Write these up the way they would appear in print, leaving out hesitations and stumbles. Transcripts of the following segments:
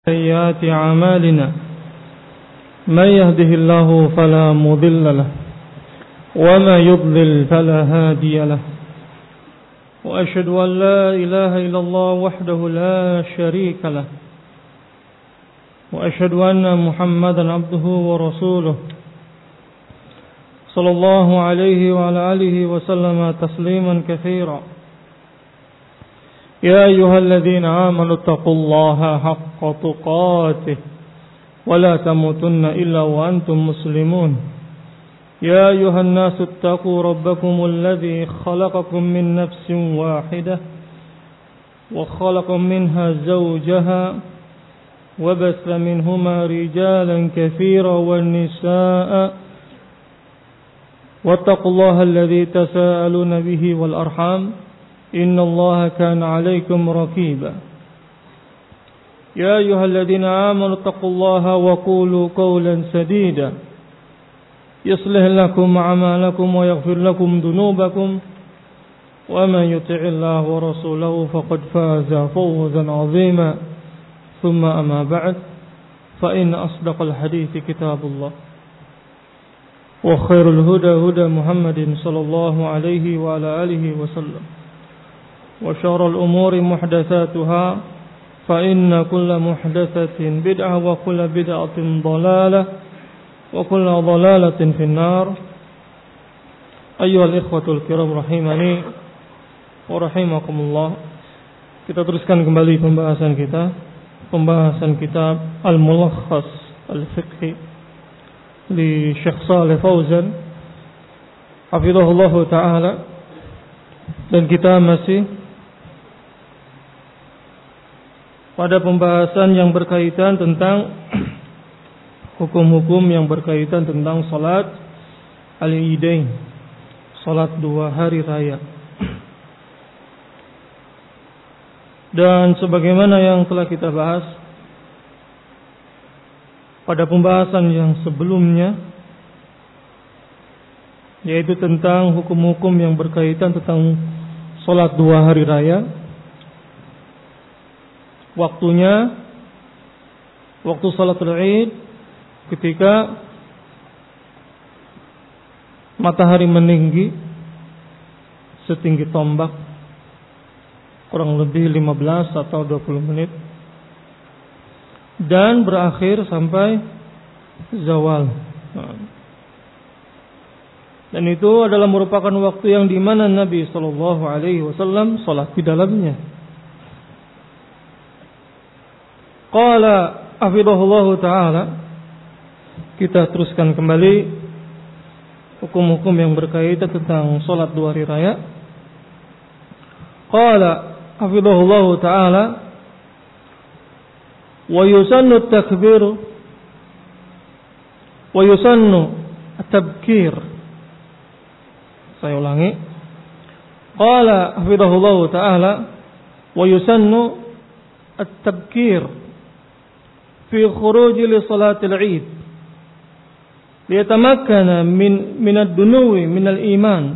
سيئات أعمالنا من يهده الله فلا مضل له وما يضلل فلا هادي له وأشهد أن لا إله إلا الله وحده لا شريك له وأشهد أن محمدا عبده ورسوله صلى الله عليه وعلى آله وسلم تسليما كثيرا يا أيها الذين آمنوا اتقوا الله حق تقاته ولا تموتن إلا وأنتم مسلمون يا أيها الناس اتقوا ربكم الذي خلقكم من نفس واحدة وخلق منها زوجها وبث منهما رجالا كثيرا والنساء واتقوا الله الذي تساءلون به والأرحام إن الله كان عليكم رقيبا يا أيها الذين آمنوا اتقوا الله وقولوا قولا سديدا يصلح لكم أعمالكم ويغفر لكم ذنوبكم ومن يطع الله ورسوله فقد فاز فوزا عظيما ثم أما بعد فإن أصدق الحديث كتاب الله وخير الهدى هدى محمد صلى الله عليه وعلى آله وسلم وشر الأمور محدثاتها فإن كل محدثة بدعة وكل بدعة ضلالة وكل ضلالة في النار أيها الإخوة الكرام رحمني ورحمكم الله. Kita teruskan kembali pembahasan kitab Al-Mulakhas Al-Fiqhi li Syekh Shalih Fauzan hafizahullah ta'ala, dan kita masih pada pembahasan yang berkaitan tentang hukum-hukum yang berkaitan tentang salat al-Idain, salat dua hari raya. Dan sebagaimana yang telah kita bahas pada pembahasan yang sebelumnya, yaitu tentang hukum-hukum yang berkaitan tentang salat dua hari raya. Waktunya, waktu salatul Id ketika matahari meninggi setinggi tombak, kurang lebih 15 atau 20 menit, dan berakhir sampai zawal. Dan itu adalah merupakan waktu yang dimana Nabi SAW salat di dalamnya. Qala hafizahullahu ta'ala, kita teruskan kembali hukum-hukum yang berkaitan tentang salat dua hari raya. Qala hafizahullahu ta'ala, wa yusannu at-takbir wa yusannu at-tabkir. Saya ulangi. Qala hafizahullahu ta'ala, wa yusannu at-tabkir في خروج لصلاة العيد ليتمكن من الدنو من الإيمان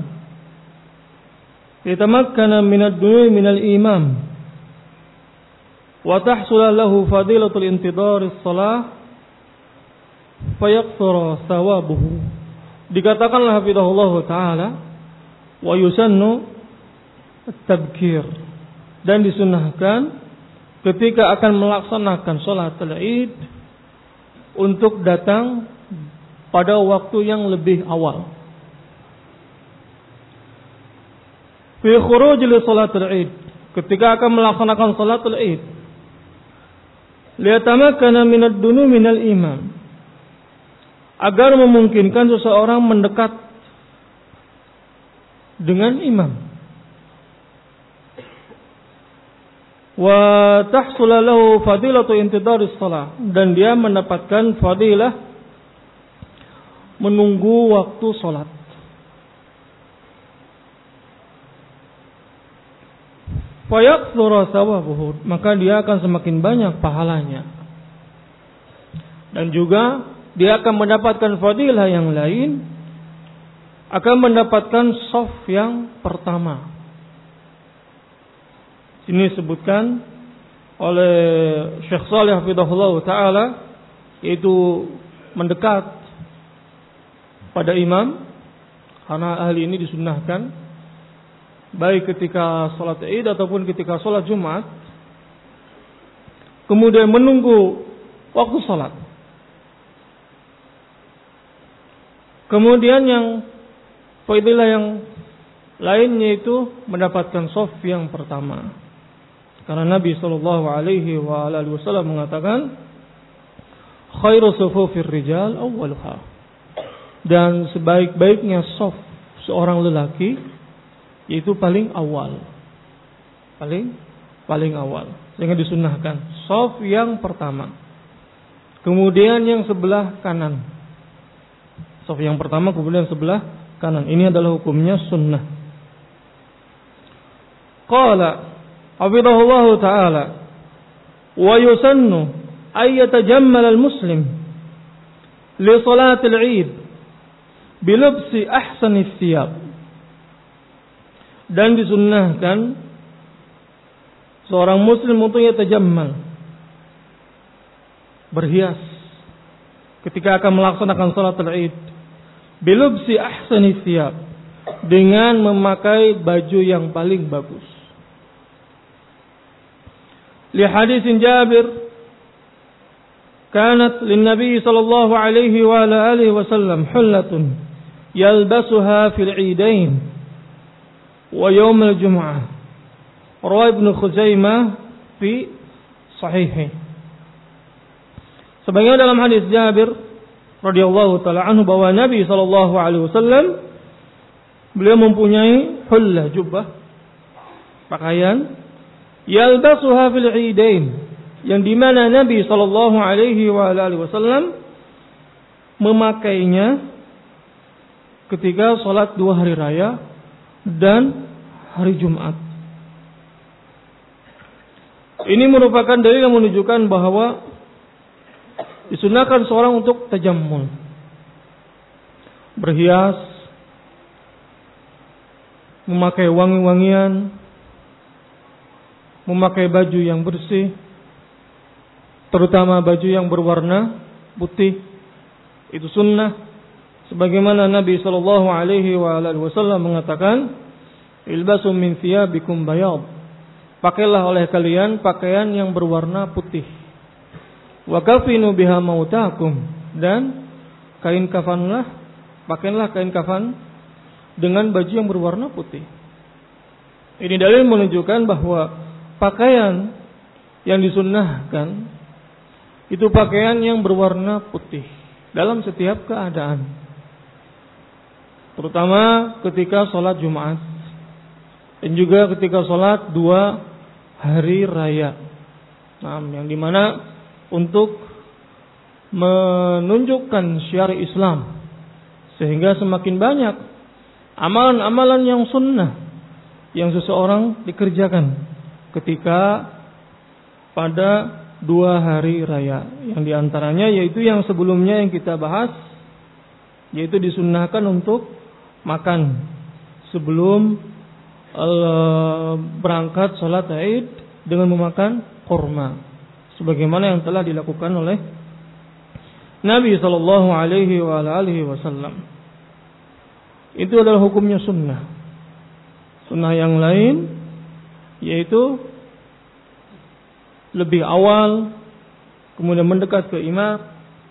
وتحصل له فضيلة الانتظار الصلاة فيقصر ثوابه. Dikatakanlah hafizahullah ta'ala, wa yusannu at-tabkir, dan disunnahkan ketika akan melaksanakan sholat al-Id untuk datang pada waktu yang lebih awal. Fi khuruj li sholat al-Id, ketika akan melaksanakan sholat al-Id, liyatamakkana min ad-dunu min al-imam, agar memungkinkan seseorang mendekat dengan imam. Wa tahsul lahu fadilatu intidaris shalah, dan dia mendapatkan fadilah menunggu waktu salat. Fa yakthura thawabuhu, maka dia akan semakin banyak pahalanya. Dan juga dia akan mendapatkan fadilah yang lain, akan mendapatkan shaf yang pertama. Ini disebutkan oleh Syekh Shalih hafizahullah taala, yaitu mendekat pada imam, karena ahli ini disunnahkan baik ketika salat Id ataupun ketika salat Jumat, kemudian menunggu waktu salat. Kemudian yang fadilah yang lainnya itu mendapatkan shaf yang pertama. Karena Nabi sallallahu alaihi wasallam mengatakan, khairu sufufir rijal awwaluha. Dan sebaik-baiknya shaf seorang lelaki yaitu paling awal. Paling awal. Sehingga disunnahkan shaf yang pertama. Kemudian yang sebelah kanan. Shaf yang pertama kemudian sebelah kanan. Ini adalah hukumnya sunnah. Qala hafizahullahu ta'ala, wa yusannu ay yatajammal al-muslim li salat al-Eid bi lubsi ahsani thiyab. Dan disunnahkan seorang muslim untuk yatajammal, berhias ketika akan melaksanakan salat al-Eid bi lubsi ahsani thiyab, dengan memakai baju yang paling bagus. Li hadis Jabir, kanat lin Nabi sallallahu alaihi wa alihi wasallam hullatun yalbasuha fil Eidain wa yawm al-jum'ah. Rawi Ibnu Khuzaimah fi sahihih. Sebagaimana dalam hadis Jabir radhiyallahu taala anhu bahwa Nabi sallallahu alaihi wasallam beliau mempunyai hullah, jubah, pakaian yalbasuha fil Eidain, yang dimana Nabi sallallahu alaihi wasallam memakainya ketika salat 2 hari raya dan hari Jumat. Ini merupakan dalil yang menunjukkan bahwa disunahkan seorang untuk tajammul, berhias, memakai wangi-wangian, memakai baju yang bersih, terutama baju yang berwarna putih. Itu sunnah, sebagaimana Nabi sallallahu alaihi wasallam mengatakan, ilbasu min thiyabikum bayad, pakailah oleh kalian pakaian yang berwarna putih. Wa kafinu biha mautakum, dan kain kafanlah, pakailah kain kafan dengan baju yang berwarna putih. Ini dalil menunjukkan bahwa pakaian yang disunnahkan itu pakaian yang berwarna putih dalam setiap keadaan, terutama ketika sholat Jumat dan juga ketika sholat 2 hari raya. Nah, yang dimana untuk menunjukkan syiar Islam, sehingga semakin banyak amalan-amalan yang sunnah yang seseorang dikerjakan ketika pada 2 hari raya, yang diantaranya yaitu yang sebelumnya yang kita bahas, yaitu disunnahkan untuk makan sebelum berangkat sholat Id dengan memakan kurma, sebagaimana yang telah dilakukan oleh Nabi sallallahu alaihi wasallam. Itu adalah hukumnya sunnah. Sunnah yang lain yaitu lebih awal, kemudian mendekat ke imam,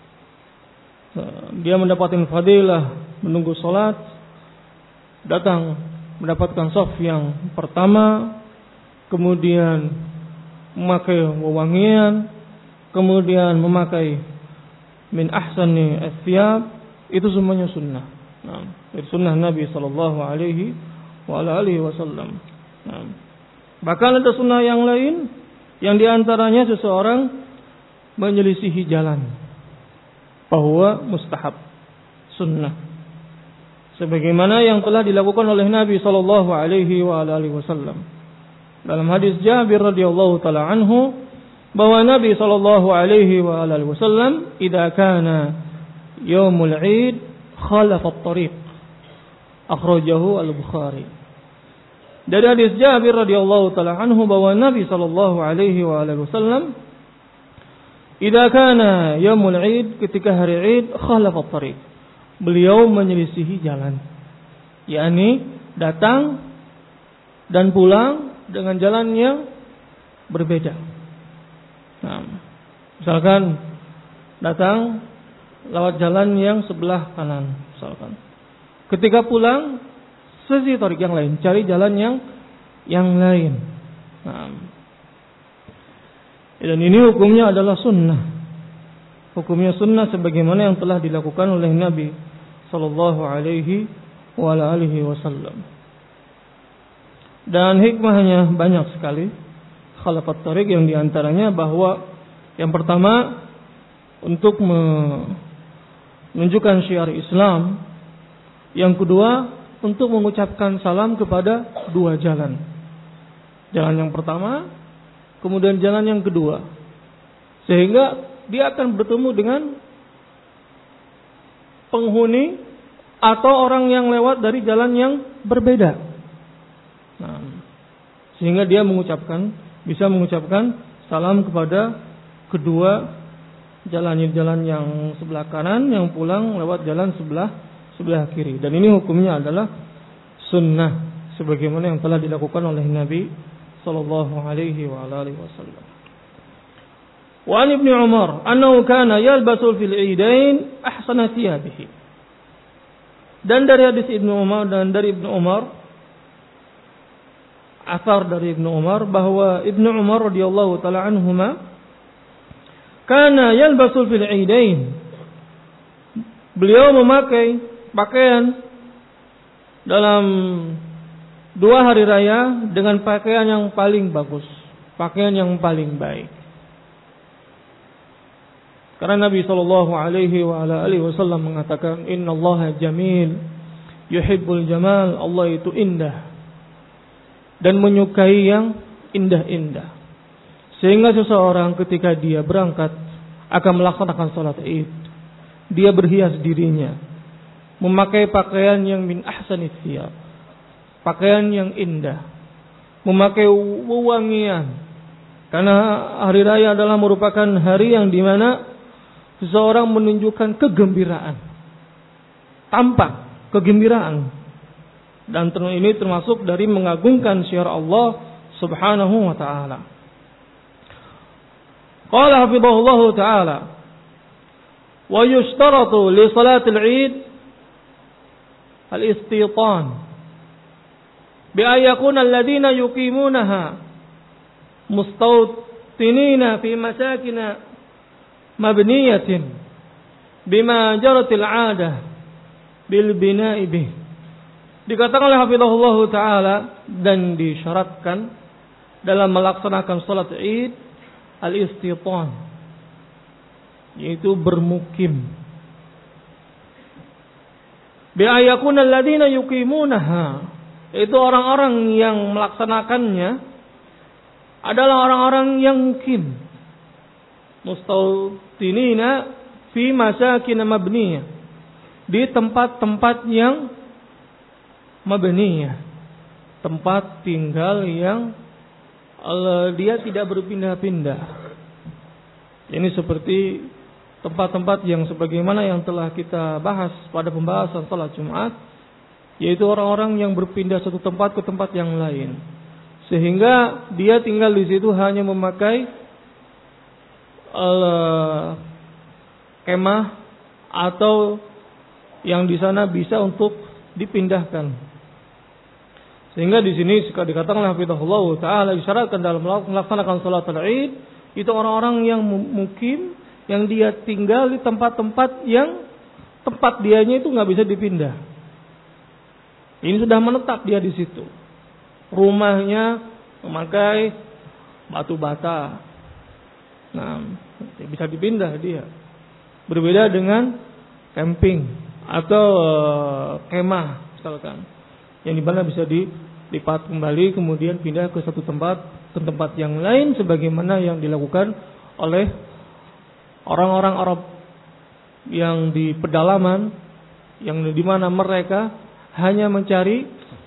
dia mendapatkan fadilah menunggu salat, datang mendapatkan shaf yang pertama, kemudian memakai wewangian, kemudian memakai min ahsani athiyab, itu semuanya sunnah. Nah, itu sunnah Nabi sallallahu alaihi wasallam. Nah, bahkan ada sunnah yang lain yang diantaranya seseorang menyelisihi jalan, bahwa mustahab, sunnah, sebagaimana yang telah dilakukan oleh Nabi sallallahu alaihi wasallam. Dalam hadis Jabir radhiyallahu taala anhu bahwa Nabi sallallahu alaihi wasallam idza kana yaumul Eid khalafa at-tariq, akhrajahu al-Bukhari. Dari hadis Jabir radhiyallahu taala anhu bahwa Nabi sallallahu alaihi wasallam idza kana yaumul Id, ketika hari Id, khalafa tariq. Beliau menyelisihi jalan. yakni datang dan pulang dengan jalan yang berbeda. Nah, misalkan datang lewat jalan yang sebelah kanan, misalkan. Ketika pulang, sisi tarik yang lain, cari jalan yang lain. Nah, dan ini hukumnya adalah sunnah. Hukumnya sunnah sebagaimana yang telah dilakukan oleh Nabi sallallahu alaihi wasallam. Dan hikmahnya banyak sekali khalafat tariq, yang diantaranya bahwa yang pertama untuk menunjukkan syiar Islam, yang kedua untuk mengucapkan salam kepada dua jalan. Jalan yang pertama, kemudian jalan yang kedua, sehingga dia akan bertemu dengan penghuni atau orang yang lewat dari jalan yang berbeda. Nah, sehingga dia bisa mengucapkan salam kepada kedua jalan yang sebelah kanan, yang pulang lewat jalan sebelah kiri. Dan ini hukumnya adalah sunnah sebagaimana yang telah dilakukan oleh Nabi sallallahu alaihi wasallam. Wa an Ibnu Umar annahu kana yalbasu fil idain ahsana thiyabihi. Dan dari hadis Ibnu Umar dan dari Ibnu Umar, asar dari Ibnu Umar bahwa Ibnu Umar radhiyallahu taala anhuma kana yalbasu fil idain. Beliau memakai pakaian dalam dua hari raya dengan pakaian yang paling bagus, pakaian yang paling baik. Karena Nabi sallallahu alaihi wasallam mengatakan, "Innallaha jamil, yuhibbul jamal." Allah itu indah dan menyukai yang indah-indah. Sehingga seseorang ketika dia berangkat akan melaksanakan salat Id, dia berhias dirinya, memakai pakaian yang min ahsanith thiyab, pakaian yang indah, memakai wewangian. Karena hari raya adalah merupakan hari yang dimana seseorang menunjukkan kegembiraan, tampak kegembiraan, dan ini termasuk dari mengagungkan syiar Allah Subhanahu wa taala. Qala hafizahullahu taala, wa yushtaratu li salatil Id al-istitan bi an yakuna alladhina yuqimunaha mustawtinina fi masakina mabniyatin bima jaratil 'adah bil bina'i bih. Dikatakan oleh hafizahullahu taala, dan disyaratkan dalam melaksanakan salat Id al-istitan, yaitu bermukim. Bi ayakuna alladziina yuqimunaha, itu orang-orang yang melaksanakannya adalah orang-orang yang mukim. Mustawtinina fi masakin mabniyah, di tempat-tempat yang mabniyah, tempat tinggal yang dia tidak berpindah-pindah. Ini seperti tempat-tempat yang sebagaimana yang telah kita bahas pada pembahasan salat Jumat, yaitu orang-orang yang berpindah satu tempat ke tempat yang lain, sehingga dia tinggal di situ hanya memakai kemah atau yang di sana bisa untuk dipindahkan. Sehingga di sini dikatakan oleh hafizahullah taala, disyaratkan dalam melaksanakan salat Id itu orang-orang yang mukim, yang dia tinggal di tempat-tempat yang tempat dianya itu nggak bisa dipindah. Ini sudah menetap dia di situ. Rumahnya memakai batu bata. Nah, bisa dipindah dia. Berbeda dengan camping atau kemah misalkan, yang dimana bisa dilipat kembali kemudian pindah ke satu tempat ke tempat yang lain, sebagaimana yang dilakukan oleh orang-orang Arab yang di pedalaman, yang dimana mereka hanya mencari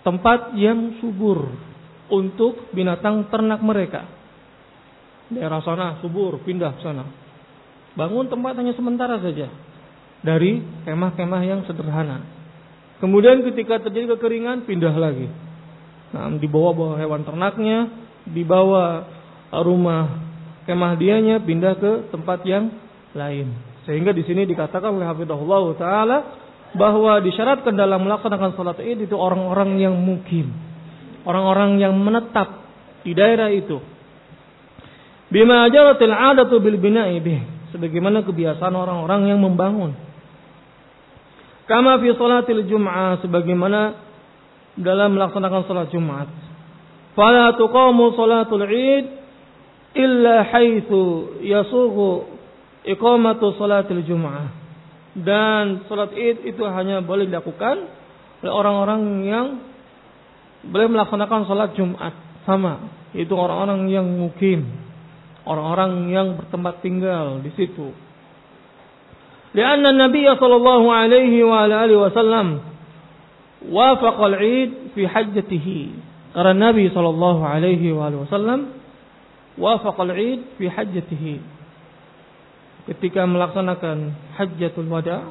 tempat yang subur untuk binatang ternak mereka. Daerah sana subur, pindah ke sana. Bangun tempat hanya sementara saja dari kemah-kemah yang sederhana. Kemudian ketika terjadi kekeringan, pindah lagi. Nah, dibawa hewan ternaknya, dibawa rumah kemah dianya, pindah ke tempat yang lain. Sehingga di sini dikatakan oleh hafizahullah taala bahwa disyaratkan dalam melaksanakan salat Id itu orang-orang yang mukim, orang-orang yang menetap di daerah itu. Bima jaratil 'adatu bil bina'i bih, sebagaimana kebiasaan orang-orang yang membangun. Kama fi salatil jum'ah, sebagaimana dalam melaksanakan salat Jumat. Fala tuqamu salatul 'id illa haitsu yasughu iqamatu salatil jum'ah. Dan salat Id itu hanya boleh dilakukan oleh orang-orang yang boleh melaksanakan salat Jumat sama, yaitu orang-orang yang mukim, orang-orang yang bertempat tinggal di situ. Karena Nabi sallallahu alaihi wa alihi wasallam wafaqa al-Eid fi hajjatihi. Karena Nabi sallallahu alaihi wa alihi wasallam wafaqa al-Eid fi hajjatihi. Ketika melaksanakan Hajjatul Wada,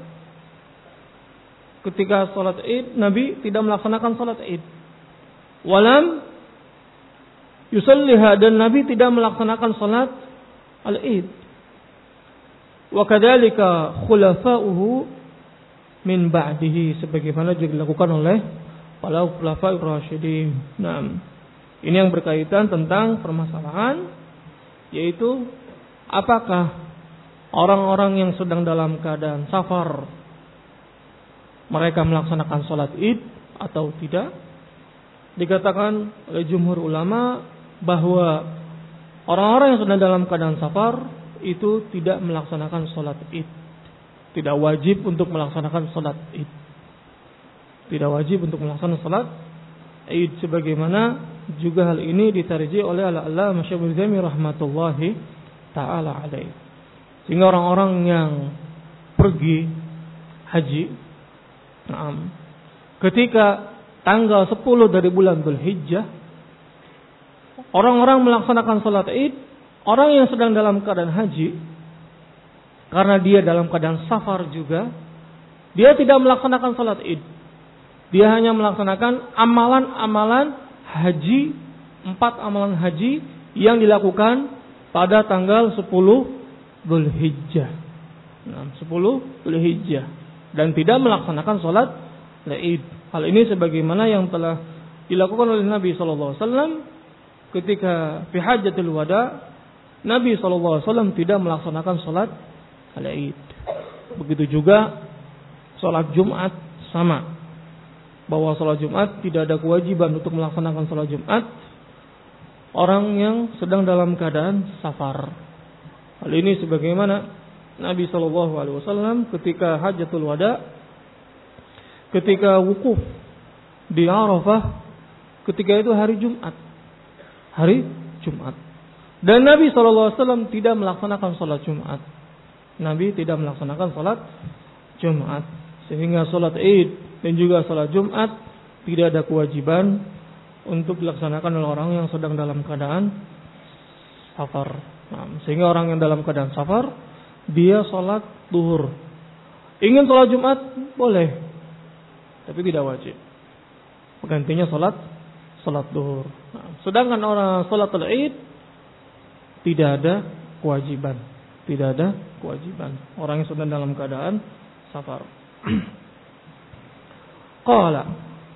ketika salat Id, Nabi tidak melaksanakan salat Id. Walam yusalliha, dan Nabi tidak melaksanakan salat al-Id. Wa kadzalika khulafa'uhu min ba'dihi, sebagaimana juga dilakukan oleh para khulafa'ur rasyidin. Nah, ini yang berkaitan tentang permasalahan, yaitu apakah orang-orang yang sedang dalam keadaan safar mereka melaksanakan salat Id atau tidak. Dikatakan oleh jumhur ulama bahwa orang-orang yang sedang dalam keadaan safar itu tidak melaksanakan salat Id. Tidak wajib untuk melaksanakan salat Id. Tidak wajib untuk melaksanakan salat Id, sebagaimana juga hal ini ditarjih oleh Al-Allamah Syaikh Utsaimin rahmatullahi taala alaihi. Sehingga orang-orang yang pergi haji, ketika tanggal 10 dari bulan Dzulhijjah, orang-orang melaksanakan salat Id, orang yang sedang dalam keadaan haji, karena dia dalam keadaan safar juga, dia tidak melaksanakan salat Id. Dia hanya melaksanakan amalan-amalan haji, 4 amalan haji yang dilakukan pada tanggal 10 Dzulhijjah. 10 Dzulhijjah, dan tidak melaksanakan salat Id. Hal ini sebagaimana yang telah dilakukan oleh Nabi sallallahu alaihi wasallam ketika fi Hajjatul Wada. Nabi sallallahu alaihi wasallam tidak melaksanakan salat Id. Begitu juga salat Jumat sama. Bahwa salat Jumat tidak ada kewajiban untuk melaksanakan salat Jumat orang yang sedang dalam keadaan safar. Hal ini sebagaimana Nabi sallallahu alaihi wasallam ketika Hajjatul Wada, ketika wukuf di Arafah, ketika itu hari Jumat. Hari Jumat. Dan Nabi SAW tidak melaksanakan salat Jumat. Nabi tidak melaksanakan salat Jumat. Sehingga salat Id dan juga salat Jumat tidak ada kewajiban untuk dilaksanakan oleh orang yang sedang dalam keadaan safar. Nah, sehingga orang yang dalam keadaan safar, dia salat duhur. Ingin salat Jumat boleh, tapi tidak wajib. Penggantinya salat duhur. Nah, sedangkan orang salat Id tidak ada kewajiban. Tidak ada kewajiban. Orang yang sedang dalam keadaan safar. Qala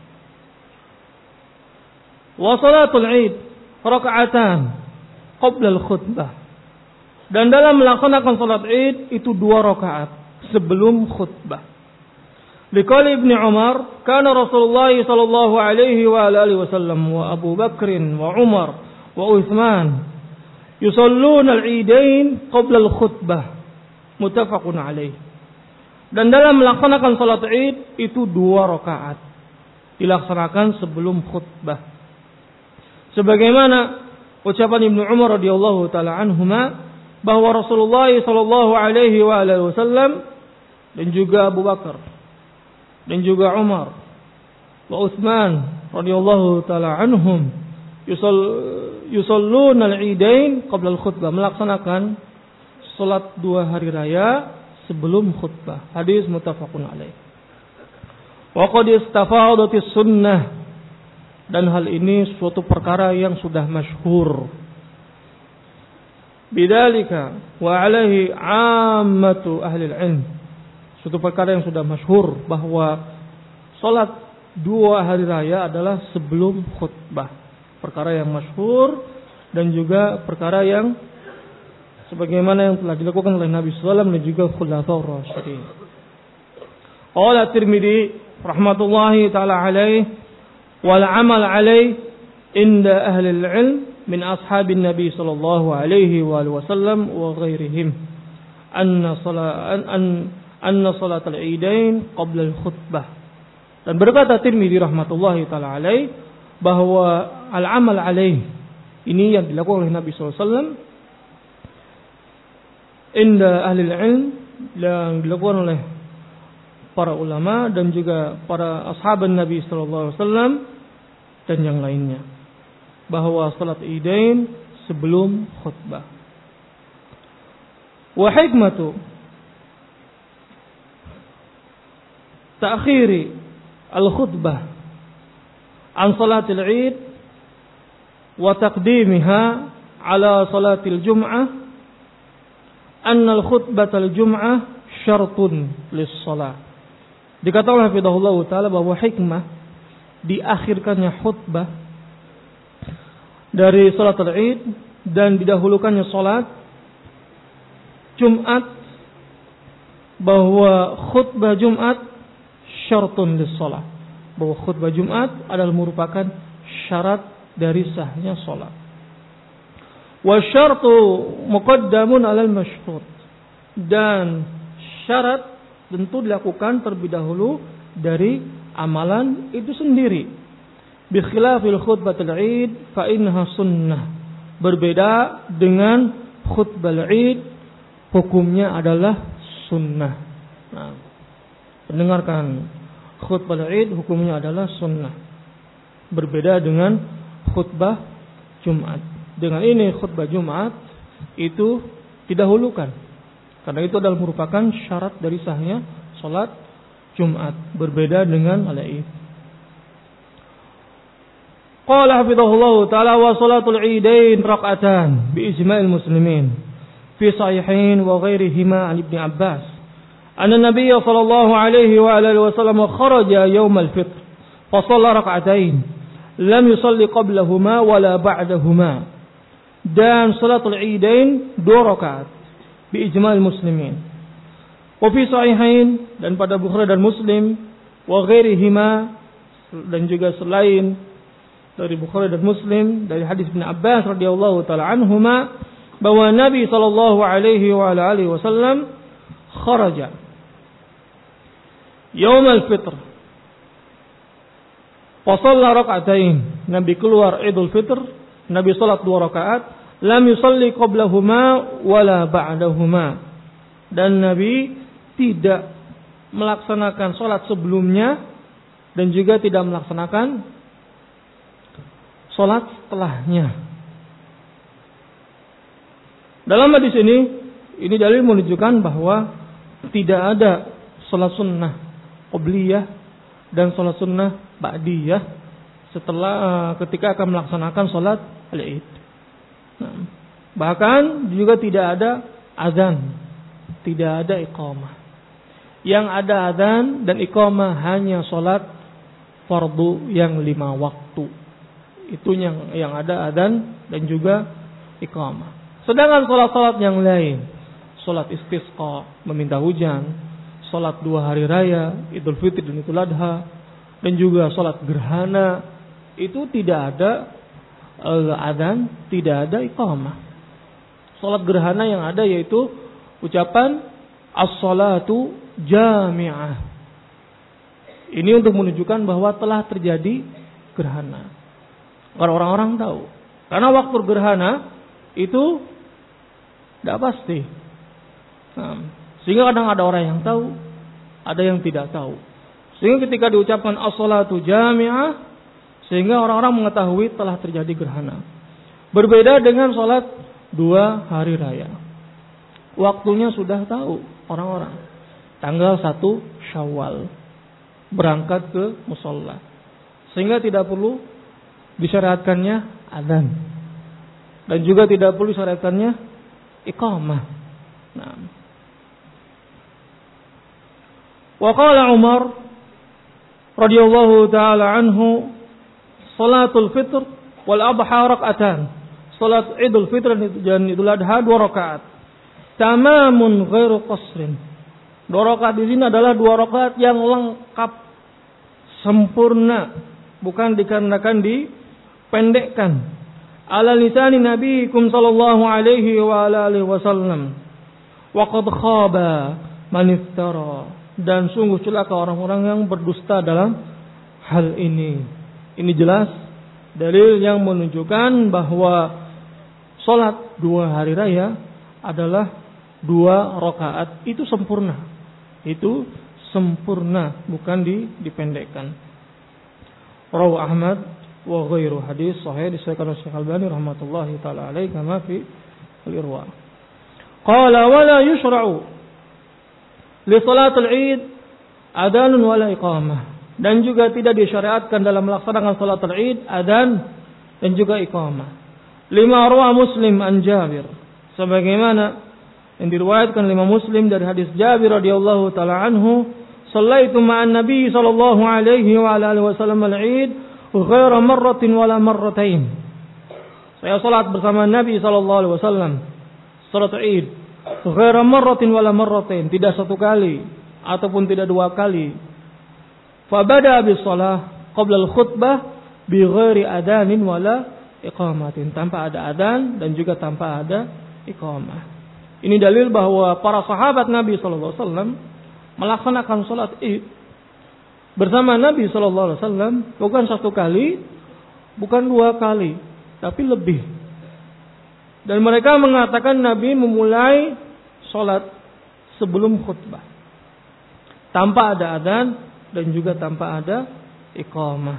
wa salatul Id raka'atan qabla al-khutbah. Dan dalam melaksanakan salat Id itu 2 rakaat sebelum khutbah. Liqali Ibnu Umar, kana Rasulullah sallallahu alaihi wa alihi wasallam wa Abu Bakr wa Umar wa Utsman yusalluna al-Idain qabla al-khutbah. Muttafaqun alaih. Dan dalam melaksanakan salat Id itu 2 rakaat dilaksanakan sebelum khutbah. Sebagaimana ucapan Ibnu Umar radhiyallahu taala anhuma bahwa Rasulullah sallallahu alaihi wa alihi wasallam dan juga Abu Bakar dan juga Umar wa Utsman radhiyallahu taala anhum yusalluna al-idain qabla al-khutbah, melaksanakan salat 2 hari raya sebelum khutbah. Hadis muttafaqun alaih. Wa qad istafadatis sunnah, dan hal ini suatu perkara yang sudah masyhur. Bidzalika wa alaihi ammatu ahli ilm, suatu perkara yang sudah masyhur bahwa salat 2 hari raya adalah sebelum khutbah. Perkara yang masyhur dan juga perkara yang sebagaimana yang telah dilakukan oleh Nabi sallallahu alaihi wasallam dan juga khulafaur rasyidin. Qala Tirmidzi rahmatullahi taala alaihi wal amal alaihi inda ahli al-ilm min ashabin Nabi sallallahu alaihi wasallam wa ghairihim anna salat al-idain qabla al-khutbah. Dan berkata Tirmidzi rahmatullahi taala alaihi bahwa al-amal alaihi ini yang dilakukan oleh Nabi sallallahu alaihi wasallam inda ahli al-ilm, yang dilakukan oleh para ulama dan juga para ashaban Nabi sallallahu alaihi wasallam dan yang lainnya, bahwa salat idain sebelum khutbah. Wa hikmatu ta'khiri al-khutbah an salatil id wa taqdimiha ala salatil jum'ah anna al-khutbatal jum'ah syartun lis-shalah. Dikatakan hafizahullah taala bahwa hikmah diakhirkannya khutbah dari salat Id dan didahulukannya salat Jumat, bahwa khutbah Jumat syartun lis-shalah, bahwa khutbah Jumat adalah merupakan syarat dari sahnya salat. Wa syartu muqaddamun 'alal masyhur, dan syarat tentu dilakukan terlebih dahulu dari amalan itu sendiri. Bi khilafil khutbatul Id fa innaha sunnah, berbeda dengan khutbah Id, hukumnya adalah sunnah. Nah, mendengarkan khutbah Id hukumnya adalah sunnah, berbeda dengan khutbah Jumat. Dengan ini khutbah Jumat itu didahulukan, karena itu adalah merupakan syarat dari sahnya salat Jumat, berbeda dengan al-Id. Qala hafizahullah ta'ala wa salatul idain raq'atan bi ijma'il muslimin fi sahihain wa ghairihima an Ibnu Abbas anna Nabiy sallallahu alaihi wa alihi wasallam kharaja yaum al-fitr fa shalla raq'atain lam yusalli qablahuma wala ba'dahuma. Dan salatul idain 2 rakaat bi ijma'il muslimin. Wa fi sahihain, dan pada Bukhari dan Muslim, wa ghairihima, dan juga selain dari Bukhari dan Muslim dari hadis Ibnu Abbas radhiyallahu taala anhuma, bahwa Nabi sallallahu alaihi wa alihi wasallam kharaja yaum al-fitr fa shalla rak'atain, Nabi keluar Idul Fitr, Nabi salat 2 rakaat, lam yusalli qablahuma wala ba'dahuma, dan Nabi tidak melaksanakan salat sebelumnya dan juga tidak melaksanakan salat setelahnya. Dalam hadis ini dalil menunjukkan bahwa tidak ada salat sunnah qabliyah dan salat sunnah ba'diyah setelah ketika akan melaksanakan salat al-Id. Nah, bahkan juga tidak ada azan, tidak ada iqamah. Yang ada azan dan iqamah hanya salat fardu yang 5 waktu. Itu yang ada azan dan juga iqamah. Sedangkan salat-salat yang lain, salat istisqa, meminta hujan, salat 2 hari raya, Idul Fitri dan Idul Adha, dan juga salat gerhana, itu tidak ada azan, tidak ada iqamah. Salat gerhana yang ada yaitu ucapan as-salatu jami'ah. Ini untuk menunjukkan bahwa telah terjadi gerhana. Karena orang-orang tahu. Karena waktu gerhana itu tidak pasti. Nah, sehingga kadang ada orang yang tahu, ada yang tidak tahu. Sehingga ketika diucapkan as-salatu jami'ah, sehingga orang-orang mengetahui telah terjadi gerhana. Berbeda dengan salat 2 hari raya. Waktunya sudah tahu orang-orang. Tanggal 1 Syawal. Berangkat ke musalla. Sehingga tidak perlu disyariatkannya adzan. Dan juga tidak perlu disyariatkannya iqamah. Nah. Wa qala Umar radhiyallahu taala anhu, salatul fitr wal adha rak'atan. Salat Idul Fitr dan Idul Adha 2 rakaat. Tamamun ghairu qasrin. 2 rakaat di sini adalah 2 rakaat yang lengkap, sempurna, bukan dikarenakan dipendekkan. Ala lisani nabiyikum sallallahu alaihi wa ala alihi wasallam. Wa qad khaba man iftara. Dan sungguh celaka orang-orang yang berdusta dalam hal ini. Ini jelas dalil yang menunjukkan bahwa salat 2 hari raya adalah 2 rakaat. Itu sempurna. Itu sempurna, bukan dipendekkan. Rawi Ahmad wa ghairu, hadis sahih disahihkan oleh Syekh Albani rahmatullahi taala alaihi kama fi al-Irwa. Qala wa la yushra'u li salatul Id adzan wa la iqamah. Dan juga tidak disyariatkan dalam melaksanakan salatul Id adzan dan juga iqamah. Lima rawa Muslim an Jabir, sebagaimana yang diriwayatkan oleh Muslim dari hadis Jabir radhiyallahu taala anhu, "Shallaitu ma'an Nabi sallallahu alaihi wa alihi wasallam al-Id ghaira marratin wala marratain." Saya salat bersama Nabi sallallahu alaihi wasallam salat Id ghaira marratin wala marratain, tidak 1 kali ataupun tidak 2 kali. Fa bada bis shalah qabla al-khutbah bi ghairi adanin wala iqamatin, tanpa ada adzan dan juga tanpa ada iqamah. Ini dalil bahwa para sahabat Nabi sallallahu alaihi wasallam melaksanakan salat Id bersama Nabi sallallahu alaihi wasallam bukan 1 kali, bukan 2 kali, tapi lebih. Dan mereka mengatakan Nabi memulai salat sebelum khutbah tanpa ada adzan dan juga tanpa ada iqamah.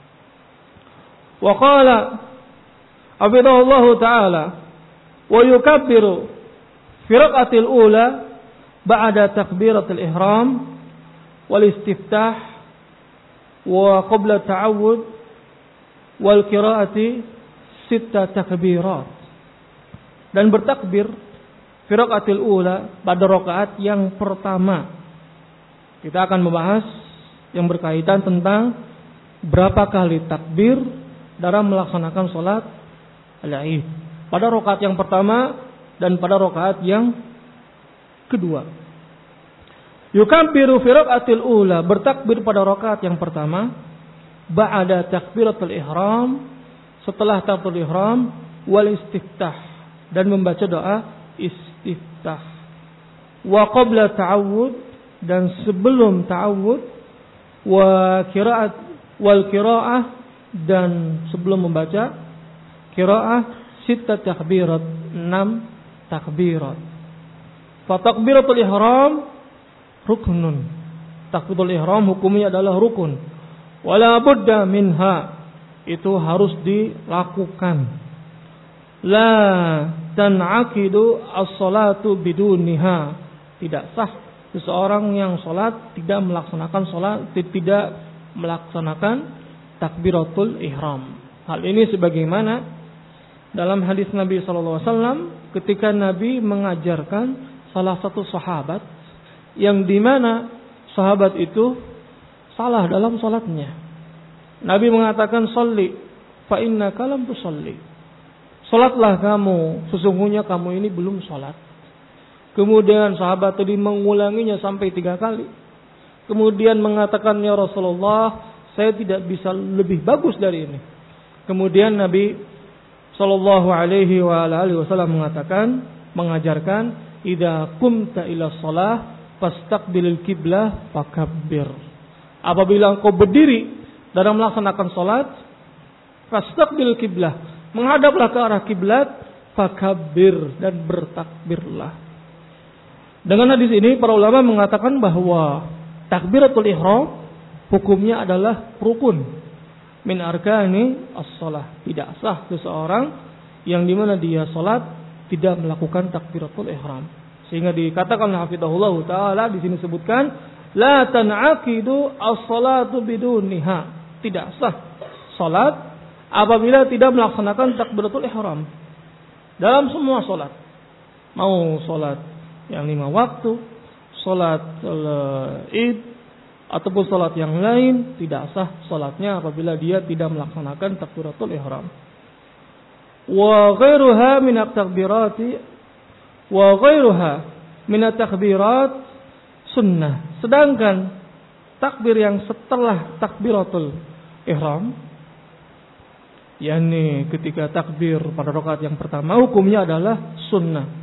Wa qala abidallahu ta'ala wa yukabbiru fi raq'atil ula ba'da takbiratil ihram wal istiftah wa qabla ta'awud wal qira'ati 6 takbirat. Dan bertakbir fi raq'atil ula pada rakaat yang pertama. Kita akan membahas yang berkaitan tentang berapa kali takbir dalam melaksanakan salat al-Id. Pada rakaat yang pertama dan pada rakaat yang kedua. Yukabbiru fi raq'atil ula, bertakbir pada rakaat yang pertama, ba'da takbiratul ihram, setelah takbiratul ihram, wal istiftah, dan membaca doa istiftah. Wa qabla ta'awud, dan sebelum ta'awud, wa qira'at wal qira'ah, dan sebelum membaca qira'ah 6 takbirat, 6 takbirat. Fa takbiratul ihram ruknun. Takbiratul ihram hukumnya adalah rukun. Wala budda minha, itu harus dilakukan. La tan'aqidu as-salatu biduniha, tidak sah seseorang yang salat tidak melaksanakan salat, tidak melaksanakan takbiratul ihram. Hal ini sebagaimana dalam hadis Nabi sallallahu alaihi wasallam ketika Nabi mengajarkan salah satu sahabat yang dimana sahabat itu salah dalam salatnya. Nabi mengatakan, "Shalli fa innaka lam tusalli." Salatlah kamu, sesungguhnya kamu ini belum salat. Kemudian sahabat tadi mengulanginya sampai 3 kali. Kemudian mengatakan, "Ya Rasulullah, saya tidak bisa lebih bagus dari ini." Kemudian Nabi sallallahu alaihi wa alihi wasallam mengajarkan, "Idza qumta ila shalah fastaqbilil qiblah fakabbir." Apabila engkau berdiri dalam melaksanakan salat, fastaqbil qiblah, menghadaplah ke arah kiblat, fakabbir, dan bertakbirlah. Dengan hadis ini para ulama mengatakan bahwa takbiratul ihram hukumnya adalah rukun min arkani as-shalah. Tidak sah seseorang yang dimana dia salat tidak melakukan takbiratul ihram. Sehingga dikatakan oleh hafizahullah taala di sini sebutkan la tan'aqidu as-salatu biduniha. Tidak sah salat apabila tidak melaksanakan takbiratul ihram. Dalam semua salat. Mau salat yang 5 waktu, salat Id ataupun salat yang lain, tidak sah salatnya apabila dia tidak melaksanakan takbiratul ihram. Wa ghairuha min at-takbirati wa ghairuha min at-takbirat sunnah. Sedangkan takbir yang setelah takbiratul ihram, yakni ketika takbir pada rakaat yang pertama, hukumnya adalah sunnah.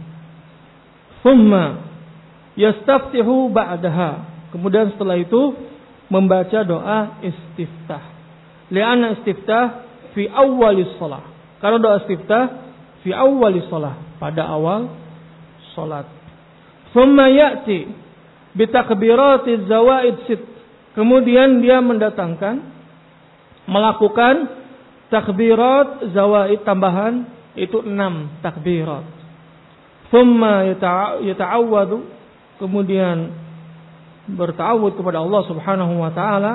Thumma yastaftihu ba'daha. Kemudian setelah itu membaca doa istiftah. Li'anna istiftah fi awwalis shalah. Karena doa istiftah fi awwalis shalah, pada awal salat. Thumma ya'ti bi takbiratiz zawaid sit. Kemudian dia melakukan takbirat zawaid tambahan, itu 6 takbirat. Thumma yata'awwadu, kemudian berta'awud kepada Allah Subhanahu wa taala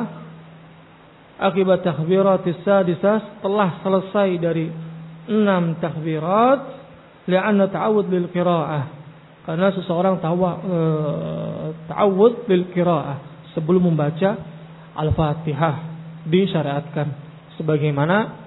akibat takbiratis sadisah, setelah selesai dari 6 takbirat, li'anna ta'awud bil qiraah, karena seseorang ta'awud bil qiraah sebelum membaca Al-Fatihah disyariatkan sebagaimana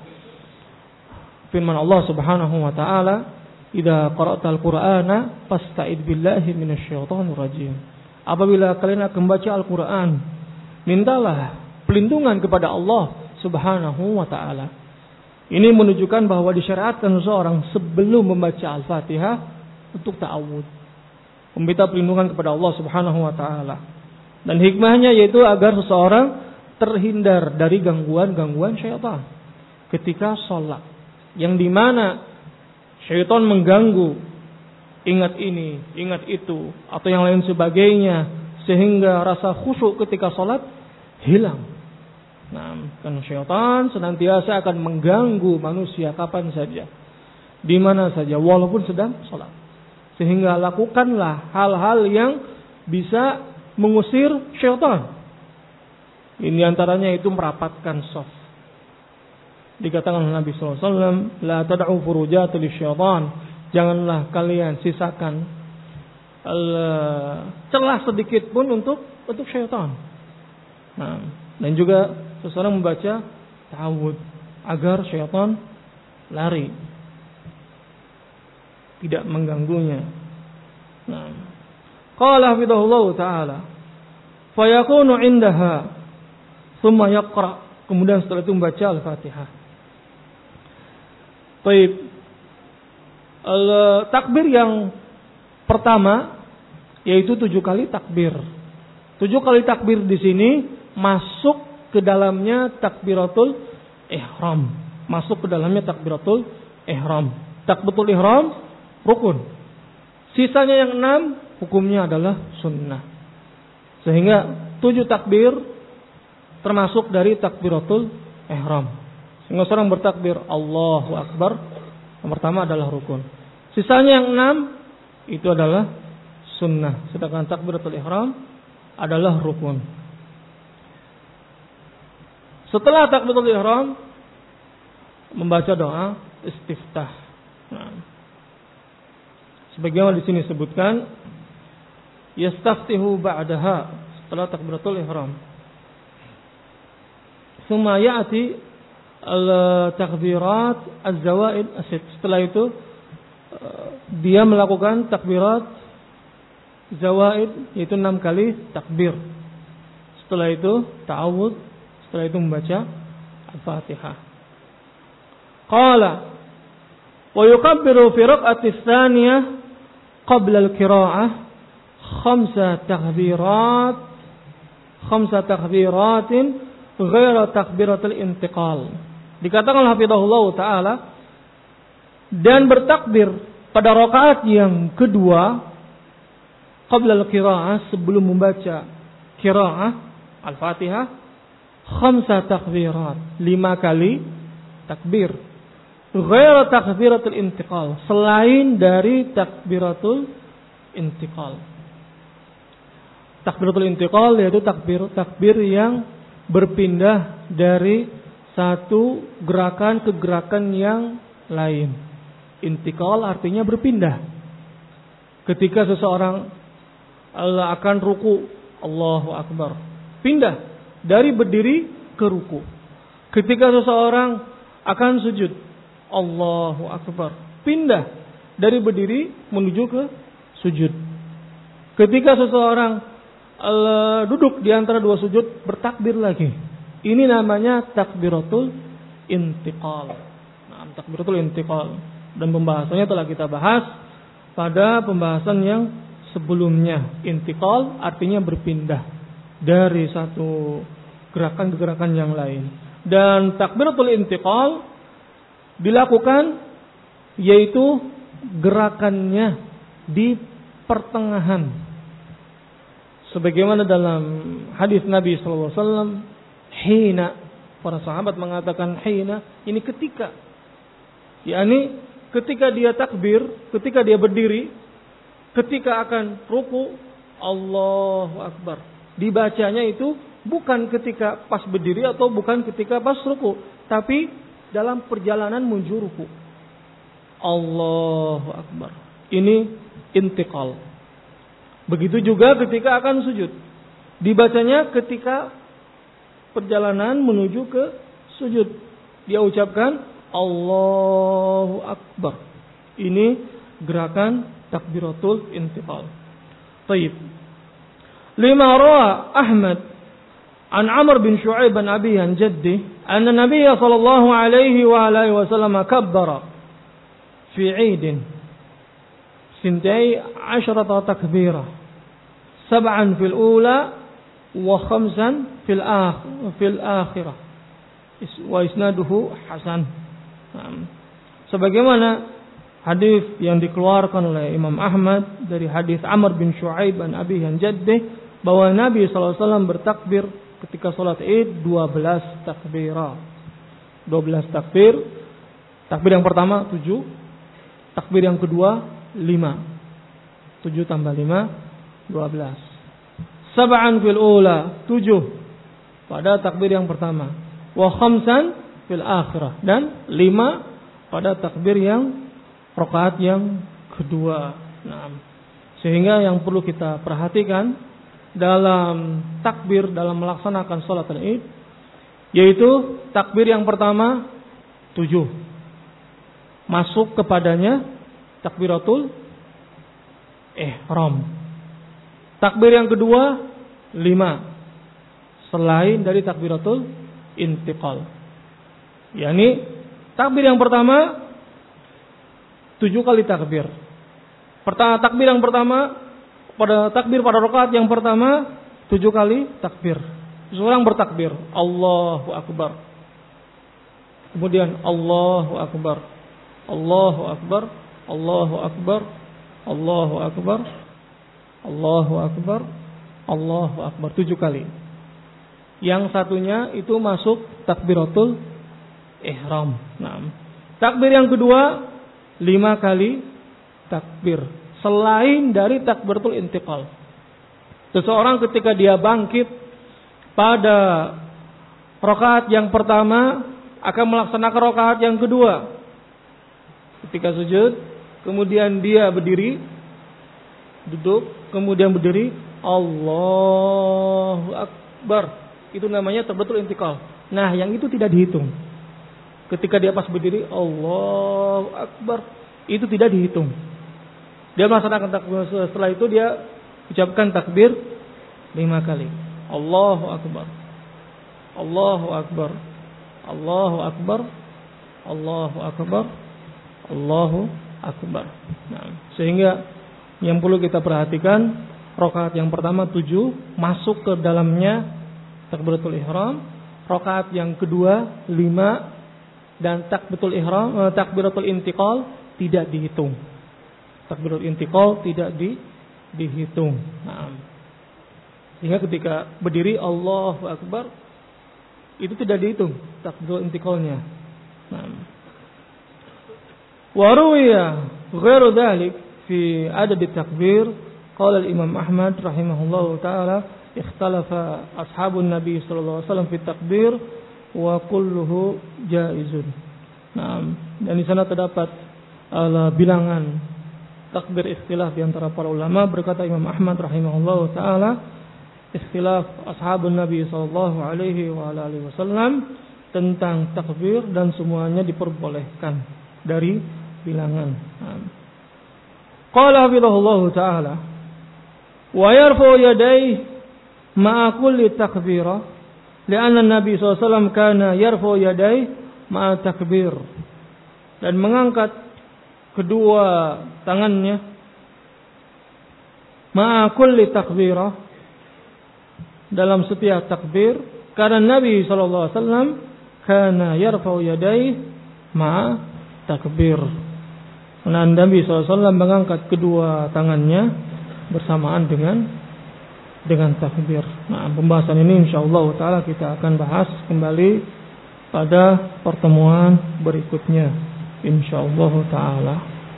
firman Allah Subhanahu wa taala, idza qara'tal qur'ana fasta'id billahi minasyaitonir rajim. Apabila kalian akan membaca Al-Qur'an, mintalah perlindungan kepada Allah Subhanahu wa taala. Ini menunjukkan bahwa disyariatkan seseorang sebelum membaca Al-Fatihah untuk ta'awud, meminta perlindungan kepada Allah Subhanahu wa taala. Dan hikmahnya yaitu agar seseorang terhindar dari gangguan-gangguan syaitan ketika sholat, yang dimana syaitan mengganggu, ingat ini, ingat itu, atau yang lain sebagainya, sehingga rasa khusyuk ketika sholat hilang. Nah, karena syaitan senantiasa akan mengganggu manusia kapan saja, di mana saja, walaupun sedang sholat. Sehingga lakukanlah hal-hal yang bisa mengusir syaitan. Ini antaranya itu merapatkan shaf. Dikatakan oleh Nabi SAW, la tad'u furujatil syaitan, janganlah kalian sisakan celah sedikit pun untuk syaitan. Nah, dan juga seseorang membaca ta'awud agar syaitan lari, tidak mengganggunya. Nah, qala hafidhahullah ta'ala, fayakunu indaha thumma yaqra, kemudian setelah itu membaca Al-Fatihah. Baik, takbir yang pertama yaitu 7 kali takbir. 7 kali takbir di sini masuk ke dalamnya takbiratul ihram. Masuk ke dalamnya takbiratul ihram. Takbiratul ihram rukun. Sisanya yang 6 hukumnya adalah sunnah. Sehingga 7 takbir termasuk dari takbiratul ihram. Sehingga seorang bertakbir Allahu Akbar, yang pertama adalah rukun. Sisanya yang 6 itu adalah sunnah. Sedangkan takbiratul ihram adalah rukun. Setelah takbiratul ihram membaca doa istiftah. Nah, sebagaimana di sini disebutkan, yastaftihu ba'daha, setelah takbiratul ihram. Tsumma ya'ti al-takbirat az-zawaid asid. Setelah itu dia melakukan takbirat zawaid, yaitu 6 kali takbir. Setelah itu ta'awud, setelah itu membaca Al-Fatihah. Qala wa yukabbiru fi rak'ati tsaniyah qabla al-qira'ah 5 takbiratin ghaira takbiratul intiqal. Dikatakan hafizahullah ta'ala, dan bertakbir pada rakaat yang kedua qabla al-qira'ah, sebelum membaca qira'ah Al-Fatihah, khamsa takbirat, 5 kali takbir. Ghairu takbiratul intiqal, selain dari takbiratul intiqal. Takbiratul intiqal yaitu takbir yang berpindah dari satu gerakan ke gerakan yang lain. Intiqal artinya berpindah. Ketika seseorang akan ruku, Allahu Akbar, pindah dari berdiri ke ruku. Ketika seseorang akan sujud, Allahu Akbar, pindah dari berdiri menuju ke sujud. Ketika seseorang duduk di antara dua sujud, bertakbir lagi. Ini namanya takbiratul intiqal. Nah, takbiratul intiqal, dan pembahasannya telah kita bahas pada pembahasan yang sebelumnya. Intiqal artinya berpindah dari satu gerakan ke gerakan yang lain. Dan takbiratul intiqal dilakukan yaitu gerakannya di pertengahan. Sebagaimana dalam hadis Nabi SAW, hina, para sahabat mengatakan hina, ini ketika, yakni ketika dia takbir, ketika dia berdiri, ketika akan ruku, Allahu Akbar. Dibacanya itu bukan ketika pas berdiri atau bukan ketika pas ruku, tapi dalam perjalanan menuju ruku. Allahu Akbar. Ini intiqal. Begitu juga ketika akan sujud. Dibacanya ketika perjalanan menuju ke sujud. Dia ucapkan Allahu Akbar. Ini gerakan takbiratul intiqal. Taib. Lima rawa Ahmad an Amr bin Shu'aib bin Abi an Jaddi anna Nabiy sallallahu alaihi wa alihi wasallam kabbara fi 'Eid sintai 'ashrata takbirah 7 fil ula wa 5 fil akhirah wa isnaduhu hasan. Sebagaimana hadis yang dikeluarkan oleh Imam Ahmad dari hadis Amr bin Shu'aib an Abi an Jaddi bahwa Nabi sallallahu alaihi wasallam bertakbir ketika salat Id 12 takbirah. 12 takbir. Takbir yang pertama 7, takbir yang kedua 5. 7 tambah 5 12. 7 fil ula, 7 pada takbir yang pertama. Wa 5 fil akhirah, dan 5 pada takbir yang rakaat yang kedua. Nah, sehingga yang perlu kita perhatikan dalam takbir dalam melaksanakan salat Id, yaitu takbir yang pertama 7, masuk kepadanya takbiratul ihram. Takbir yang kedua 5, selain dari takbiratul intiqal. yakni takbir yang pertama 7 kali takbir. Takbir yang pertama pada takbir pada rakaat yang pertama 7 kali takbir. Seorang bertakbir Allahu Akbar. Kemudian Allahu Akbar. Allahu Akbar. Allahu Akbar. Allahu Akbar. Allahu Akbar. Allahu Akbar 7 kali. Yang satunya itu masuk takbiratul ihram. Nah, takbir yang kedua 5 kali takbir selain dari takbiratul intiqal. Seseorang ketika dia bangkit pada rakaat yang pertama akan melaksanakan rakaat yang kedua. Ketika sujud, kemudian dia berdiri, duduk, kemudian berdiri, Allahu Akbar. Itu namanya takbiratul intiqal. Nah, yang itu tidak dihitung. Ketika dia pas berdiri, Allahu Akbar, itu tidak dihitung. Dia melaksanakan takbir, setelah itu dia ucapkan takbir 5 kali. Allahu Akbar. Allahu Akbar. Allahu Akbar. Allahu Akbar. Allahu Akbar. Nah, sehingga yang perlu kita perhatikan, rakaat yang pertama 7 masuk ke dalamnya takbiratul ihram, rakaat yang kedua 5 dan takbiratul ihram, takbiratul intiqal tidak dihitung. Takbiratul intiqal tidak dihitung. Nah, sehingga ketika berdiri Allahu Akbar, itu tidak dihitung takbiratul intiqalnya. Wa ruwiya ghairu dzalik fi adad at-takbir qala al-Imam Ahmad rahimahullahu taala ikhtalafa ashabun Nabi sallallahu alaihi wasallam fi takbir wa kulluhu jaizun. Dan di sana terdapat bilangan takbir ikhtilaf di antara para ulama. Berkata Imam Ahmad rahimahullahu taala, ikhtilaf ashabun Nabi sallallahu alaihi wa alihi wasallam tentang takbir dan semuanya diperbolehkan dari bilangan. Qala hafizahullahu taala wa yarfa'u yadayhi ma'a kulli takbira li'anna an-nabi sallallahu alaihi wasallam kana yarfa'u yadayhi ma'a takbir, dan mengangkat kedua tangannya ma'a kulli takbira dalam setiap takbir, karena Nabi sallallahu alaihi wasallam kana yarfa'u yadayhi ma'a takbir. Nah, Nabi SAW mengangkat kedua tangannya bersamaan dengan takbir. Nah, pembahasan ini insyaallah taala kita akan bahas kembali pada pertemuan berikutnya insyaallah taala.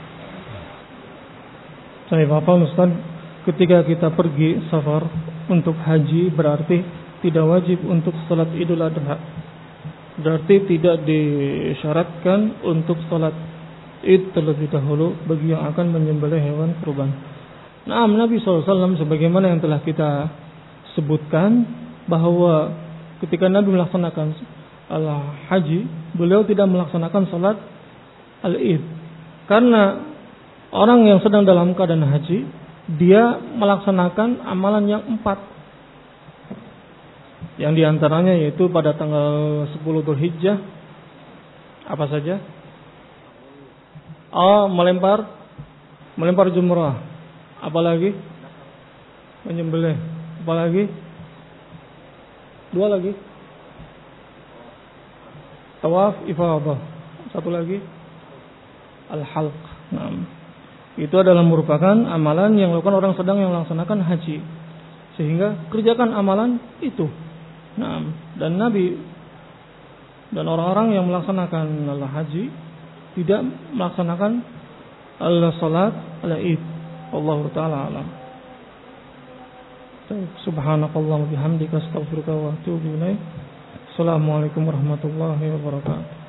Saya paham Ustaz, ketika kita pergi safar untuk haji berarti tidak wajib untuk salat Idul Adha. Berarti tidak disyaratkan untuk salat Id terlebih dahulu bagi yang akan menyembelih hewan kurban. Nah, Nabi SAW sebagaimana yang telah kita sebutkan bahwa ketika Nabi melaksanakan al-haji, beliau tidak melaksanakan salat al-Id. Karena orang yang sedang dalam keadaan haji, dia melaksanakan amalan yang 4. Yang diantaranya yaitu pada tanggal 10 Dzulhijjah apa saja? Melempar jumrah. Apalagi? Menyembelih. Apalagi? 2 lagi. Tawaf ifadah. 1 lagi. Al-halq. Nah, itu adalah merupakan amalan yang dilakukan orang sedang yang melaksanakan haji. Sehingga kerjakan amalan itu. Nah, dan Nabi dan orang-orang yang melaksanakan haji tidak melaksanakan salat al-Id. Wallahu taala alam. Subhanakallahumma bihamdika astaghfiruka wa atubu ilaik. Assalamualaikum warahmatullahi wabarakatuh.